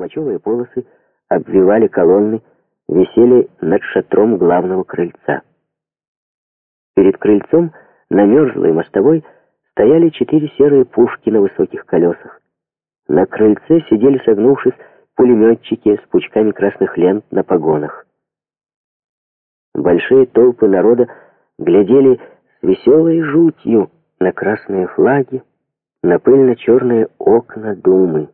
толмачевые полосы обвивали колонны, висели над шатром главного крыльца. Перед крыльцом на мерзлой мостовой стояли 4 серые пушки на высоких колесах. На крыльце сидели, согнувшись, пулеметчики с пучками красных лент на погонах. Большие толпы народа глядели с веселой жутью на красные флаги, на пыльно-черные окна Думы.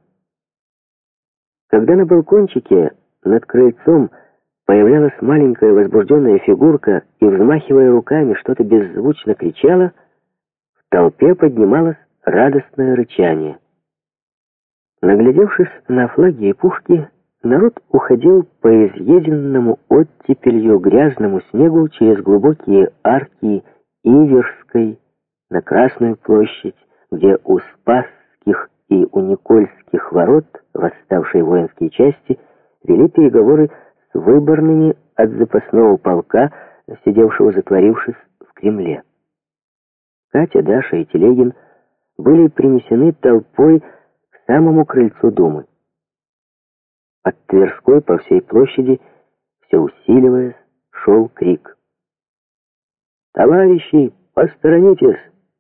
Когда на балкончике над крыльцом появлялась маленькая возбужденная фигурка и, взмахивая руками, что-то беззвучно кричала, в толпе поднималось радостное рычание. Наглядевшись на флаги и пушки, народ уходил по изъеденному оттепелью грязному снегу через глубокие арки Иверской на Красную площадь, где у Спасских и у Никольских ворот восставшие воинские части вели переговоры с выборными от запасного полка, сидевшего затворившись в Кремле. Катя, Даша и Телегин были принесены толпой к самому крыльцу Думы. От Тверской по всей площади, все усиливаясь, шел крик: «Товарищи, посторонитесь!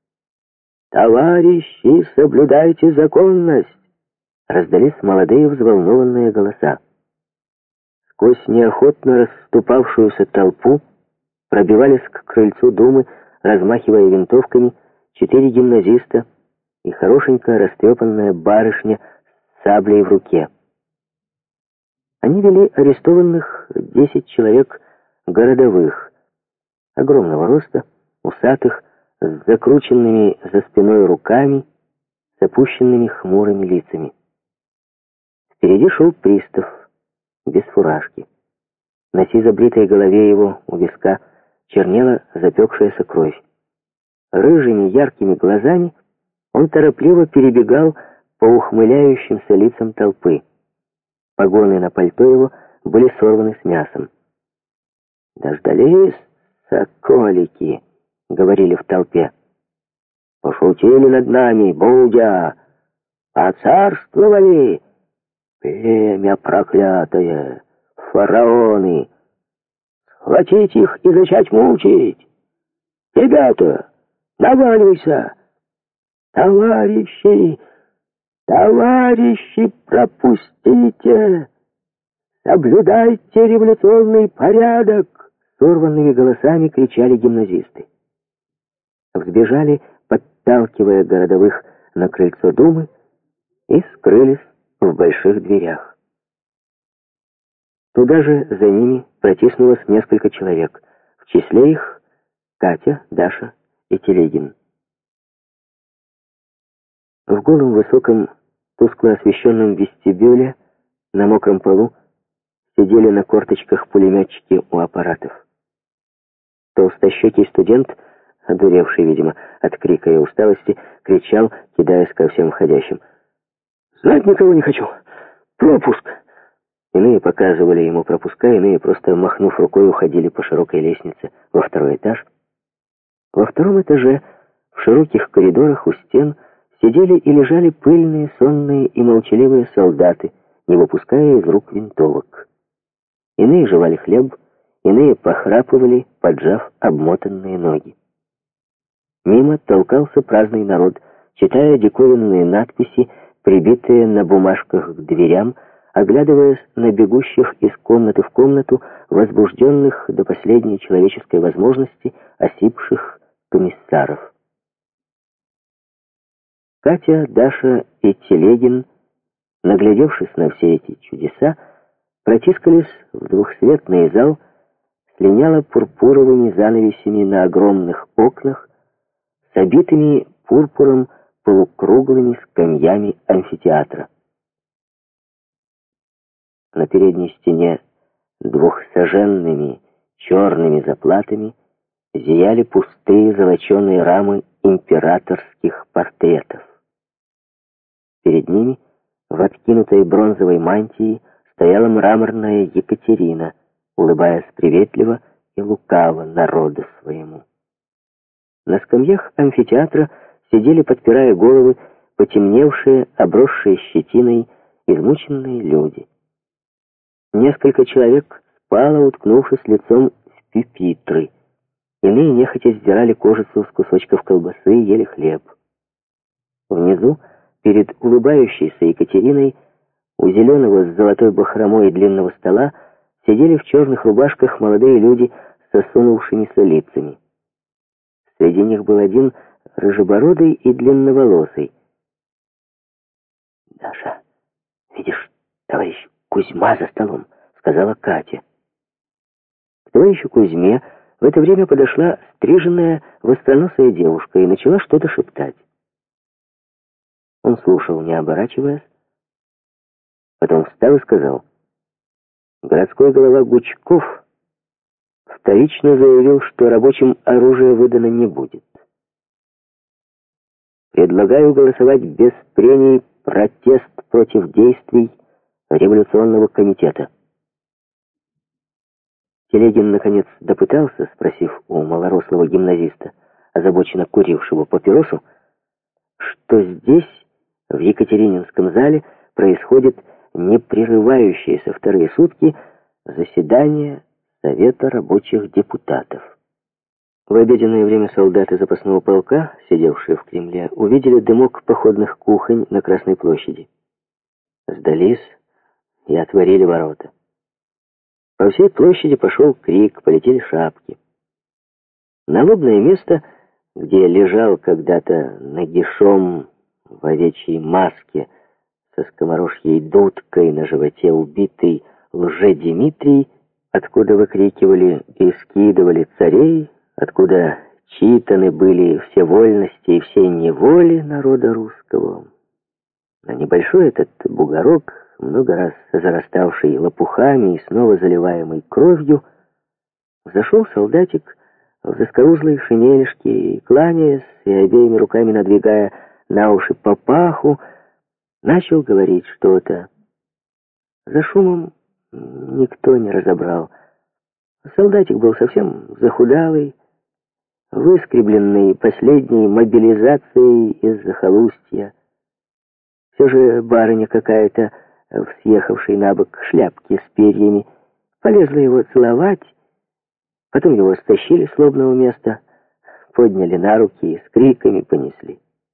Товарищи, соблюдайте законность!» Раздались молодые взволнованные голоса. Сквозь неохотно расступавшуюся толпу пробивались к крыльцу Думы, размахивая винтовками, 4 гимназиста и хорошенькая растрепанная барышня с саблей в руке. Они вели арестованных 10 человек городовых, огромного роста, усатых, с закрученными за спиной руками, с опущенными хмурыми лицами. Впереди шел пристав, без фуражки. На сизо-бритой голове его у виска чернела запекшаяся кровь. Рыжими яркими глазами он торопливо перебегал по ухмыляющимся лицам толпы. Погоны на пальто его были сорваны с мясом. «Дождались, соколики!» — говорили в толпе. «Пошутили над нами, Будя! Поцарствовали! Племя проклятое! Фараоны! Схватить их и начать мучить! Ребята, наваливайся! Товарищи! Товарищи, пропустите! Соблюдайте революционный порядок!» Сорванными голосами кричали гимназисты. Взбежали, подталкивая городовых на крыльцо Думы, и скрылись в больших дверях. Туда же за ними протиснулось несколько человек. В числе их Катя, Даша и Телегин. В голом высоком, тускло освещенном вестибюле на мокром полу сидели на корточках пулеметчики у аппаратов. Толстощекий студент, одуревший, видимо, от крика и усталости, кричал, кидаясь ко всем входящим: «Знать никого не хочу! Пропуск!» Иные показывали ему пропуска, иные, просто махнув рукой, уходили по широкой лестнице во 2-й этаж. Во 2-м этаже, в широких коридорах у стен, сидели и лежали пыльные, сонные и молчаливые солдаты, не выпуская из рук винтовок. Иные жевали хлеб, иные похрапывали, поджав обмотанные ноги. Мимо толкался праздный народ, читая диковинные надписи, прибитые на бумажках к дверям, оглядываясь на бегущих из комнаты в комнату, возбужденных до последней человеческой возможности, осипших комиссаров. Катя, Даша и Телегин, наглядевшись на все эти чудеса, протискались в двухсветный зал с линяло-пурпуровыми занавесями на огромных окнах, с обитыми пурпуром полукруглыми скамьями амфитеатра. На передней стене двухсаженными черными заплатами зияли пустые золоченые рамы императорских портретов. Перед ними, в откинутой бронзовой мантии, стояла мраморная Екатерина, улыбаясь приветливо и лукаво народу своему. На скамьях амфитеатра сидели, подпирая головы, потемневшие, обросшие щетиной измученные люди. Несколько человек спало, уткнувшись лицом в пюпитры. Иные нехотя сдирали кожицу с кусочков колбасы и ели хлеб. Внизу, перед улыбающейся Екатериной, у зеленого с золотой бахромой длинного стола сидели в черных рубашках молодые люди с осунувшимися лицами. Среди них был один рыжебородый и длинноволосый. «Даша, видишь, товарищ Кузьма за столом», — сказала Катя. К товарищу Кузьме в это время подошла стриженная востроносая девушка и начала что-то шептать. Он слушал, не оборачиваясь, потом встал и сказал: «Городской голова Гучков вторично заявил, что рабочим оружие выдано не будет. Предлагаю голосовать без прений протест против действий революционного комитета». Телегин, наконец, допытался, спросив у малорослого гимназиста, озабоченно курившего папиросу, что здесь, в Екатерининском зале, происходит непрерывающееся вторые сутки заседание Совета рабочих депутатов. В обеденное время солдаты запасного полка, сидевшие в Кремле, увидели дымок походных кухонь на Красной площади. Сдались и отворили ворота. По всей площади пошел крик, полетели шапки. Налобное место, где лежал когда-то нагишом в овечьей маске со скоморожьей дудкой на животе убитый Лже-Дмитрий, откуда выкрикивали и скидывали царей, откуда читаны были все вольности и все неволи народа русского. На небольшой этот бугорок, много раз зараставший лопухами и снова заливаемый кровью, зашел солдатик в заскорузлой шинельшке и, кланяясь и обеими руками надвигая на уши папаху, начал говорить что-то. За шумом никто не разобрал. Солдатик был совсем захудалый, выскребленный последней мобилизацией из захолустья. Все же барыня какая-то, в съехавшей на бок шляпке с перьями, полезла его целовать, потом его стащили с лобного места, подняли на руки и с криками понесли.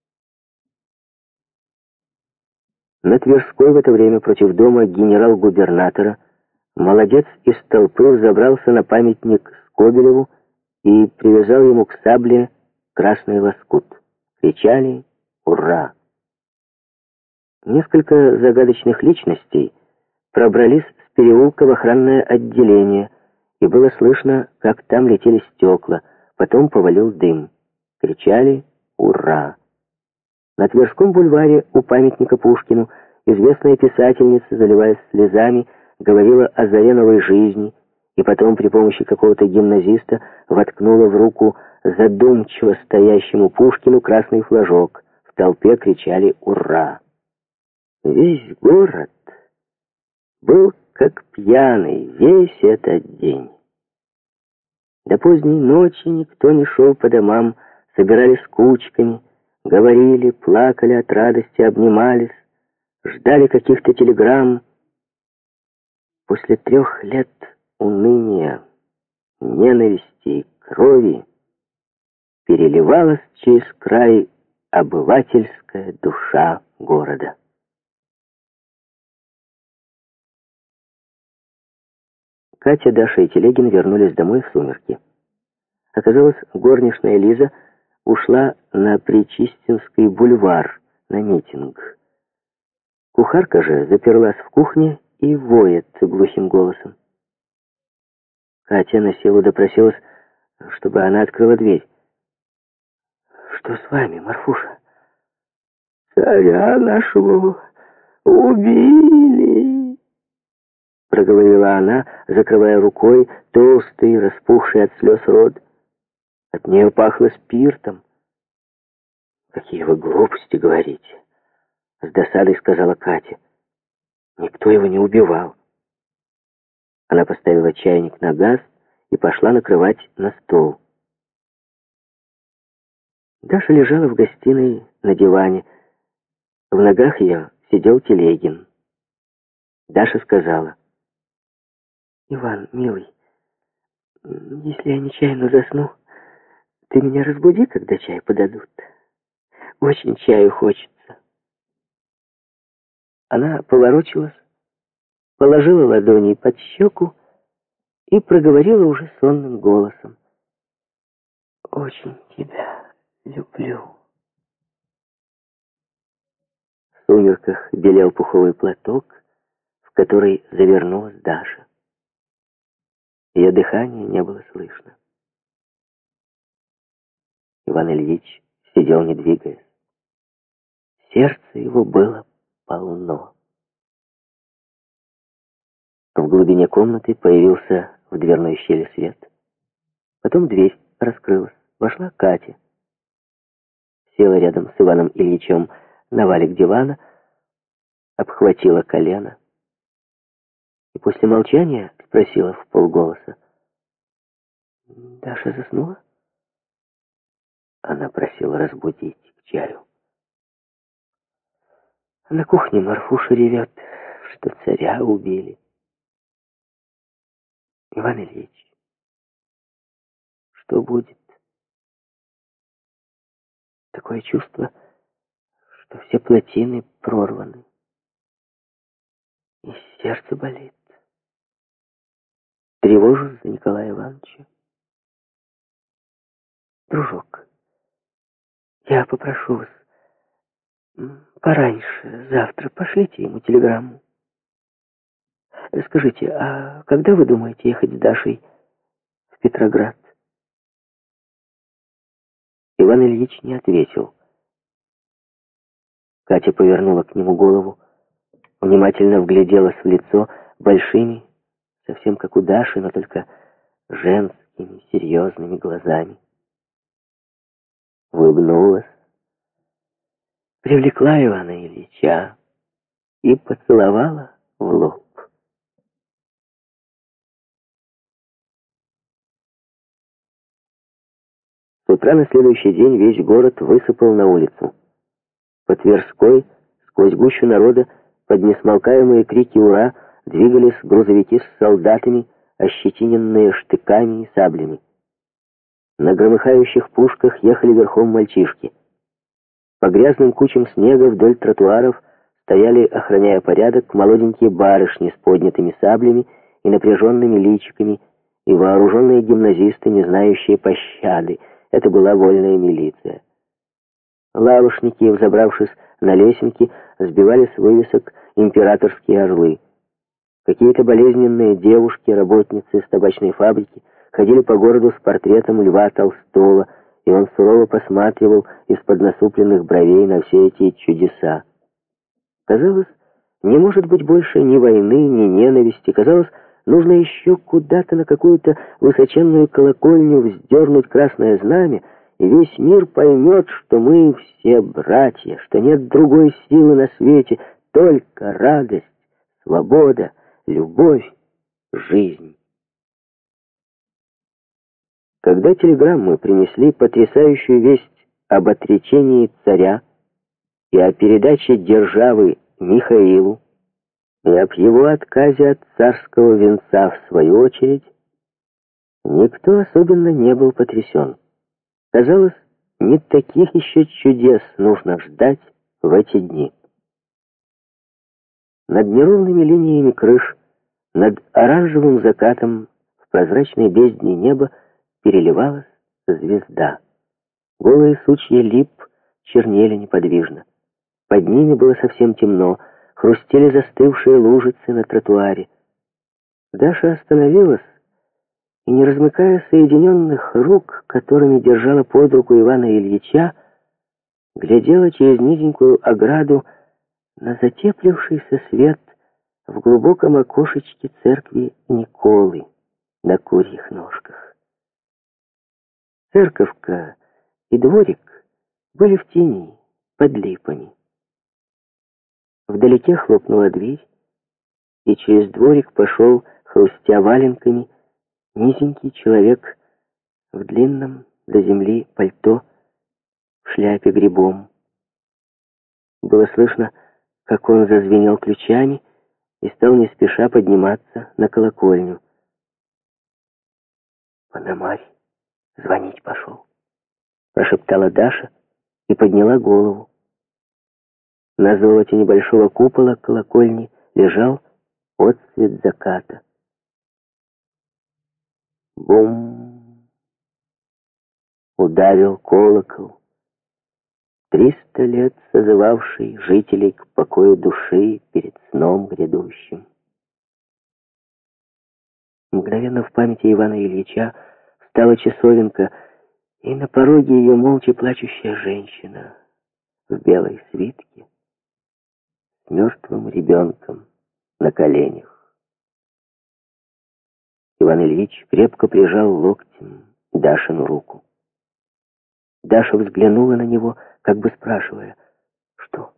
На Тверской в это время против дома генерал-губернатора молодец из толпы взобрался на памятник Скобелеву и привязал ему к сабле красный лоскут. Кричали «Ура!». Несколько загадочных личностей пробрались с переулка в охранное отделение, и было слышно, как там летели стекла, потом повалил дым. Кричали «Ура!». На Тверском бульваре у памятника Пушкину известная писательница, заливаясь слезами, говорила о заре новой жизни, и потом при помощи какого-то гимназиста воткнула в руку задумчиво стоящему Пушкину красный флажок. В толпе кричали «Ура!». Весь город был как пьяный весь этот день. До поздней ночи никто не шел по домам, собирались кучками, говорили, плакали от радости, обнимались, ждали каких-то телеграмм. После 3 лет уныния, ненависти и крови переливалась через край обывательская душа города. Катя, Даша и Телегин вернулись домой в сумерки. Оказалось, горничная Лиза ушла на Причистинский бульвар на митинг. Кухарка же заперлась в кухне и воет глухим голосом. Катя на силу допросилась, чтобы она открыла дверь. «Что с вами, Марфуша?» «Царя нашего убили», — проговорила она, закрывая рукой толстый, распухший от слез рот. От нее пахло спиртом. «Какие вы глупости говорите!» — с досадой сказала Катя. «Никто его не убивал». Она поставила чайник на газ и пошла накрывать на стол. Даша лежала в гостиной на диване. В ногах ее сидел Телегин. Даша сказала: «Иван, милый, если я нечаянно засну, ты меня разбуди, когда чай подадут. Очень чаю хочется». Она поворочилась, положила ладони под щеку и проговорила уже сонным голосом: «Очень тебя люблю». В сумерках белел пуховый платок, в который завернулась Даша. Ее дыхания не было слышно. Иван Ильич сидел, не двигаясь. Сердце его было полно. В глубине комнаты появился в дверной щели свет. Потом дверь раскрылась. Вошла Катя. Села рядом с Иваном Ильичем на валик дивана, обхватила колено и после молчания спросила вполголоса: «Даша заснула?» Она просила разбудить к чаю. На кухне Марфуша ревет, что царя убили. Иван Ильич, что будет? Такое чувство, что все плотины прорваны. И сердце болит. Тревожусь за Николая Ивановича. Дружок, я попрошу вас, пораньше, завтра, пошлите ему телеграмму. Скажите, а когда вы думаете ехать с Дашей в Петроград?» Иван Ильич не ответил. Катя повернула к нему голову, внимательно вгляделась в лицо большими, совсем как у Даши, но только женскими, серьезными глазами. Улыбнулась, привлекла Ивана Ильича и поцеловала в лоб. С утра на следующий день весь город высыпал на улицу. По Тверской, сквозь гущу народа, под несмолкаемые крики «Ура!» двигались грузовики с солдатами, ощетиненные штыками и саблями. На громыхающих пушках ехали верхом мальчишки. По грязным кучам снега вдоль тротуаров стояли, охраняя порядок, молоденькие барышни с поднятыми саблями и напряженными личиками, и вооруженные гимназисты, не знающие пощады. Это была вольная милиция. Лавошники, взобравшись на лесенки, сбивали с вывесок императорские орлы. Какие-то болезненные девушки, работницы с табачной фабрики, ходили по городу с портретом Льва Толстого, и он сурово посматривал из-под насупленных бровей на все эти чудеса. Казалось, не может быть больше ни войны, ни ненависти. Казалось, нужно еще куда-то на какую-то высоченную колокольню вздернуть красное знамя, и весь мир поймет, что мы все братья, что нет другой силы на свете, только радость, свобода, любовь, жизнь. Когда телеграммы принесли потрясающую весть об отречении царя и о передаче державы Михаилу, и об его отказе от царского венца в свою очередь, никто особенно не был потрясен. Казалось, не таких еще чудес нужно ждать в эти дни. Над неровными линиями крыш, над оранжевым закатом в прозрачной бездне неба переливалась звезда. Голые сучья лип чернели неподвижно. Под ними было совсем темно, хрустели застывшие лужицы на тротуаре. Даша остановилась и, не размыкая соединенных рук, которыми держала под руку Ивана Ильича, глядела через низенькую ограду на затеплившийся свет в глубоком окошечке церкви Николы на курьих ножках. Церковка и дворик были в тени, под липами. Вдалеке хлопнула дверь, и через дворик пошел, хрустя валенками, низенький человек в длинном до земли пальто, в шляпе грибом. Было слышно, как он зазвенел ключами и стал не спеша подниматься на колокольню. «Пономарь звонить пошел», — прошептала Даша и подняла голову. На золоте небольшого купола колокольни лежал отцвет заката. Бум! Ударил колокол, 300 лет созывавший жителей к покою души перед сном грядущим. Мгновенно в памяти Ивана Ильича встала часовенка, и на пороге ее молча плачущая женщина в белой свитке с мертвым ребенком на коленях. Иван Ильич крепко прижал локтем Дашину руку. Даша взглянула на него, как бы спрашивая: «Что?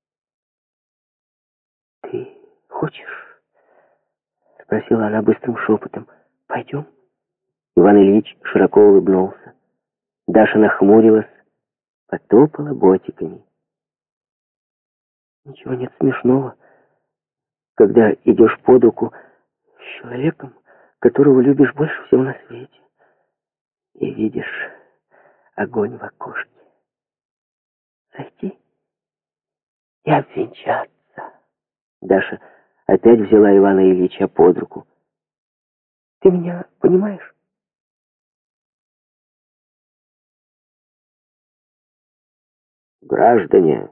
Ты хочешь?» — спросила она быстрым шепотом. «Пойдем?» Иван Ильич широко улыбнулся. Даша нахмурилась, потопала ботиками. «Ничего нет смешного, когда идешь под руку с человеком, которого любишь больше всего на свете, и видишь огонь в окошке. Зайти и обвенчаться». Даша опять взяла Ивана Ильича под руку. «Ты меня понимаешь?» «Граждане,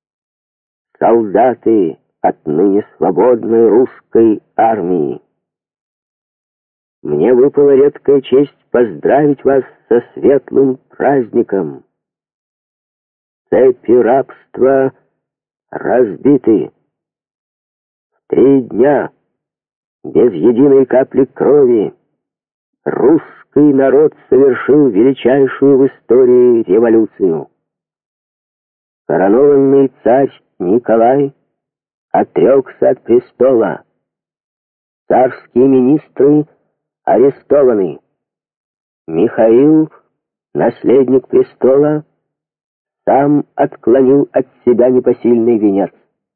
солдаты отныне свободной русской армии, мне выпала редкая честь поздравить вас со светлым праздником. Цепи рабства разбиты. В 3 дня, без единой капли крови, русский народ совершил величайшую в истории революцию. Коронованный царь Николай отрекся от престола. Царские министры арестованы. Михаил, наследник престола, сам отклонил от себя непосильный венец.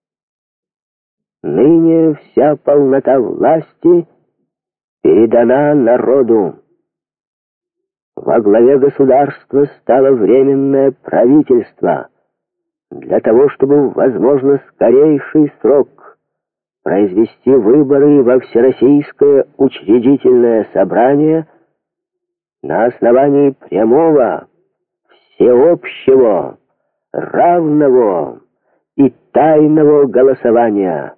Ныне вся полнота власти передана народу. Во главе государства стало временное правительство. Для того, чтобы в, возможно, скорейший срок произвести выборы во Всероссийское учредительное собрание на основании прямого, всеобщего, равного и тайного голосования.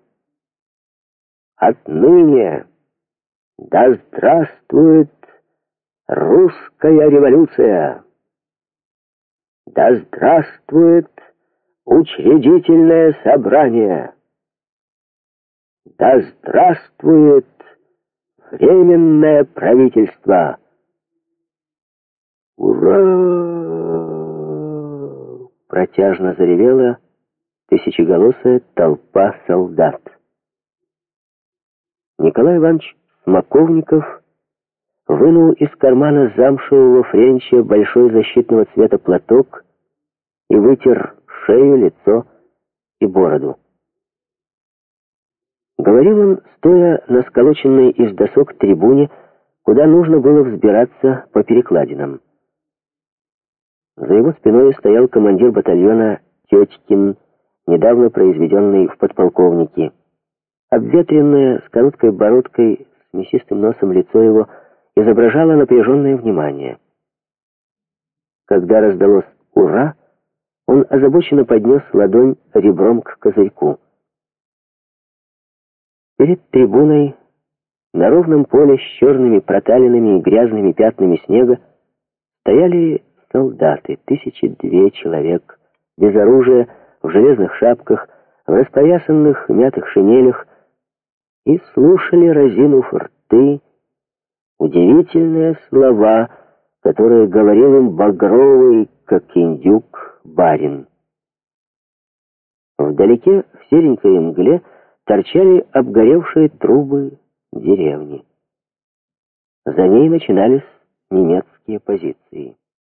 Отныне да здравствует русская революция! Да здравствует учредительное собрание! Да здравствует временное правительство! Ура! Протяжно заревела тысячеголосая толпа солдат. Николай Иванович Смоковников вынул из кармана замшевого френча большой защитного цвета платок и вытер шею, лицо и бороду. Говорил он, стоя на сколоченной из досок трибуне, куда нужно было взбираться по перекладинам. За его спиной стоял командир батальона Тетькин, недавно произведенный в подполковники. Обветренное, с короткой бородкой, с мясистым носом лицо его изображало напряженное внимание. Когда раздалось «Ура!», он озабоченно поднес ладонь ребром к козырьку. Перед трибуной, на ровном поле с черными проталинами и грязными пятнами снега, стояли солдаты, 1002 человек, без оружия, в железных шапках, в распоясанных мятых шинелях, и слушали, разинув рты, удивительные слова, которые говорил им багровый, как индюк, барин. Вдалеке, в серенькой мгле, торчали обгоревшие трубы деревни. За ней начинались немецкие позиции.